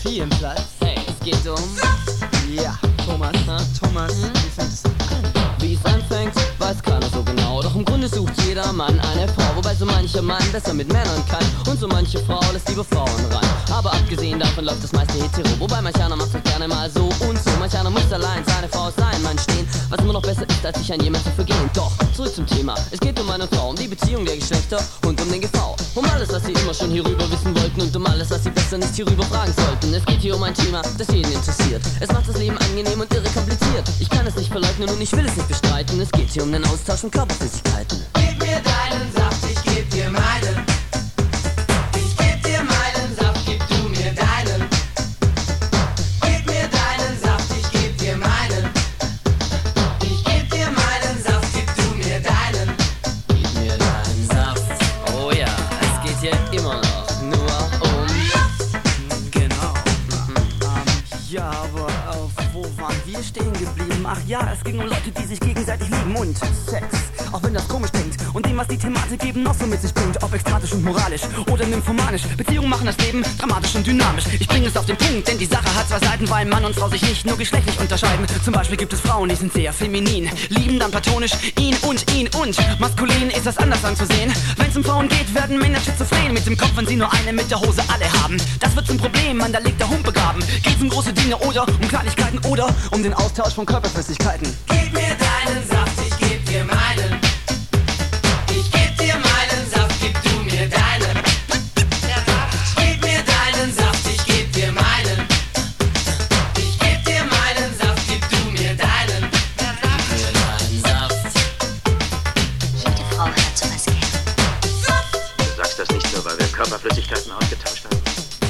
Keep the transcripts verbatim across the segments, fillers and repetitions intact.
Therapie im Platz. Hey, es geht um... Ja, Thomas, Ha? Thomas, Hm? wie fängt es an? Wie es anfängt, weiß keiner so genau. Doch im Grunde sucht jeder Mann eine Frau, wobei so mancher Mann besser mit Männern kann. Und so manche Frau lässt lieber Frauen ran. Aber abgesehen davon läuft das meiste hetero. Wobei manch einer macht es gerne mal so und so. Manch einer muss allein seine Frau aus seinem Mann stehen. Was immer noch besser ist, als sich an jemand zu vergehen. Doch, zurück zum Thema. Es geht um eine Frau, um die Beziehung der Geschlechter und um den G V. Um alles, was sie immer schon hierüber wissen wollten und um alles, was sie besser nicht hierüber fragen sollten. Es geht hier um ein Thema, das jeden interessiert. Es macht das Leben angenehm und irre kompliziert. Ich kann es nicht verleugnen und ich will es nicht bestreiten. Es geht hier um den Austausch von Körperflüssigkeiten. Gib mir deinen Saft, ich geb dir meinen. Ich geb dir meinen Saft, gib du mir deinen. Gib mir deinen Saft, ich geb dir meinen. Ich geb dir meinen Saft, gib du mir deinen. Gib mir deinen Saft. Oh ja, es geht hier immer noch nur um... Genau. Ähm, ja, aber äh, wo waren wir stehen geblieben? Ach ja, es ging um Leute, die sich gegenseitig lieben und Sex. Auch wenn das komisch klingt und dem, was die Thematik eben noch so mit sich bringt. Ob ekstatisch und moralisch oder nymphomanisch. Beziehungen machen das Leben dramatisch und dynamisch. Ich bringe es auf den Punkt, denn die Sache hat zwei Seiten, weil Mann und Frau sich nicht nur geschlechtlich unterscheiden. Zum Beispiel gibt es Frauen, die sind sehr feminin, lieben dann platonisch ihn und ihn und maskulin ist das anders anzusehen. Wenn es um Frauen geht, werden Männer schizophren mit dem Kopf, wenn sie nur eine mit der Hose alle haben. Das wird zum Problem, man, da liegt der Hund begraben. Geht's um große Dinge oder um Kleinigkeiten oder um den Austausch von Körperflüssigkeiten. Gib mir deinen Saft, ich geb dir meinen. Ich geb dir meinen Saft, gib du mir deinen. Gib mir deinen Saft, ich geb dir meinen. Ich geb dir meinen Saft, gib du mir deinen. Gib mir deinen Saft. Jede Frau hat sowas gern. Du sagst das nicht nur, weil wir Körperflüssigkeiten ausgetauscht haben.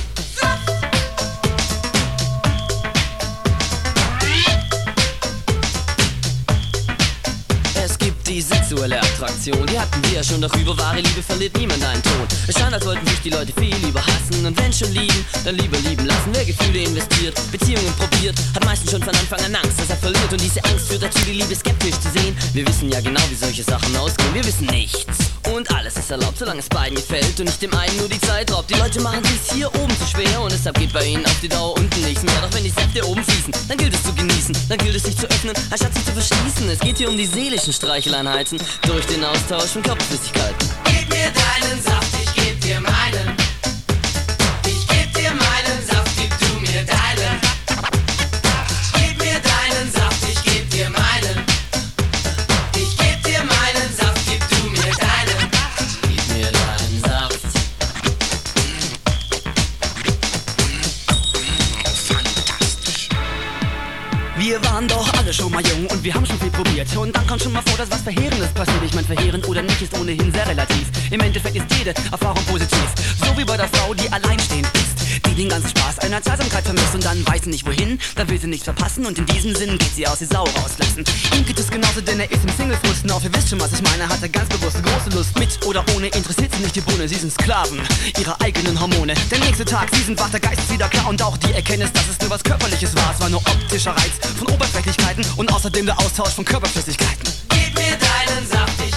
Es gibt die sexuelle Attraktion, die hatten wir ja schon, doch über wahre Liebe verliert niemand einen Ton. Es scheint, als wollten sich die Leute viel lieber hassen und wenn schon lieben, dann lieber lieben lassen. Wer Gefühle investiert, Beziehungen probiert, hat meistens schon von Anfang an Angst, dass er verliert und diese Angst führt dazu, die Liebe skeptisch zu sehen. Wir wissen ja genau, wie solche Sachen ausgehen, wir wissen nichts. Und alles ist erlaubt, solange es beiden gefällt und nicht dem einen nur die Zeit raubt. Die Leute machen sich's hier oben zu schwer und deshalb geht bei ihnen auf die Dauer unten nichts mehr. Doch wenn die Säfte oben fließen, dann gilt es zu genießen, dann gilt es sich zu öffnen, anstatt sich zu verschließen. Es geht hier um die seelischen Streicheleinheiten durch den Austausch von Körperflüssigkeiten. Gib mir deinen Saft, ich geb dir meinen. Ich geb dir meinen Saft, gib du mir deinen. Gib mir deinen Saft, ich geb dir meinen. Ich geb dir meinen Saft, gib du mir deinen. Gib mir deinen Saft. Wir waren doch alle schon mal jung und wir haben schon viel probiert. Und dann kommt schon mal vor, dass was Verheerendes passiert. Ich mein, verheerend oder nicht ist ohnehin sehr relativ. Im Endeffekt ist jede Erfahrung positiv. So wie bei der Frau, die alleinstehend ist, die den ganzen Spaß einer Zweisamkeit vermisst und dann weiß sie nicht wohin, dann will sie nichts verpassen und in diesem Sinn geht sie aus, die Sau rauslassen. Ihm geht es genauso, denn er ist im Single-Frust. Auch ihr wisst schon, was ich meine, hat er ganz bewusst große Lust. Mit oder ohne interessiert sie nicht die Bohne, sie sind Sklaven ihrer eigenen Hormone. Der nächste Tag, sie sind wach, der Geist ist wieder klar und auch die Erkenntnis, dass es nur was Körperliches war. Es war nur optischer Reiz von Oberflächlichkeiten und außerdem der Austausch von Körperflüssigkeiten. Gib mir deinen Saft,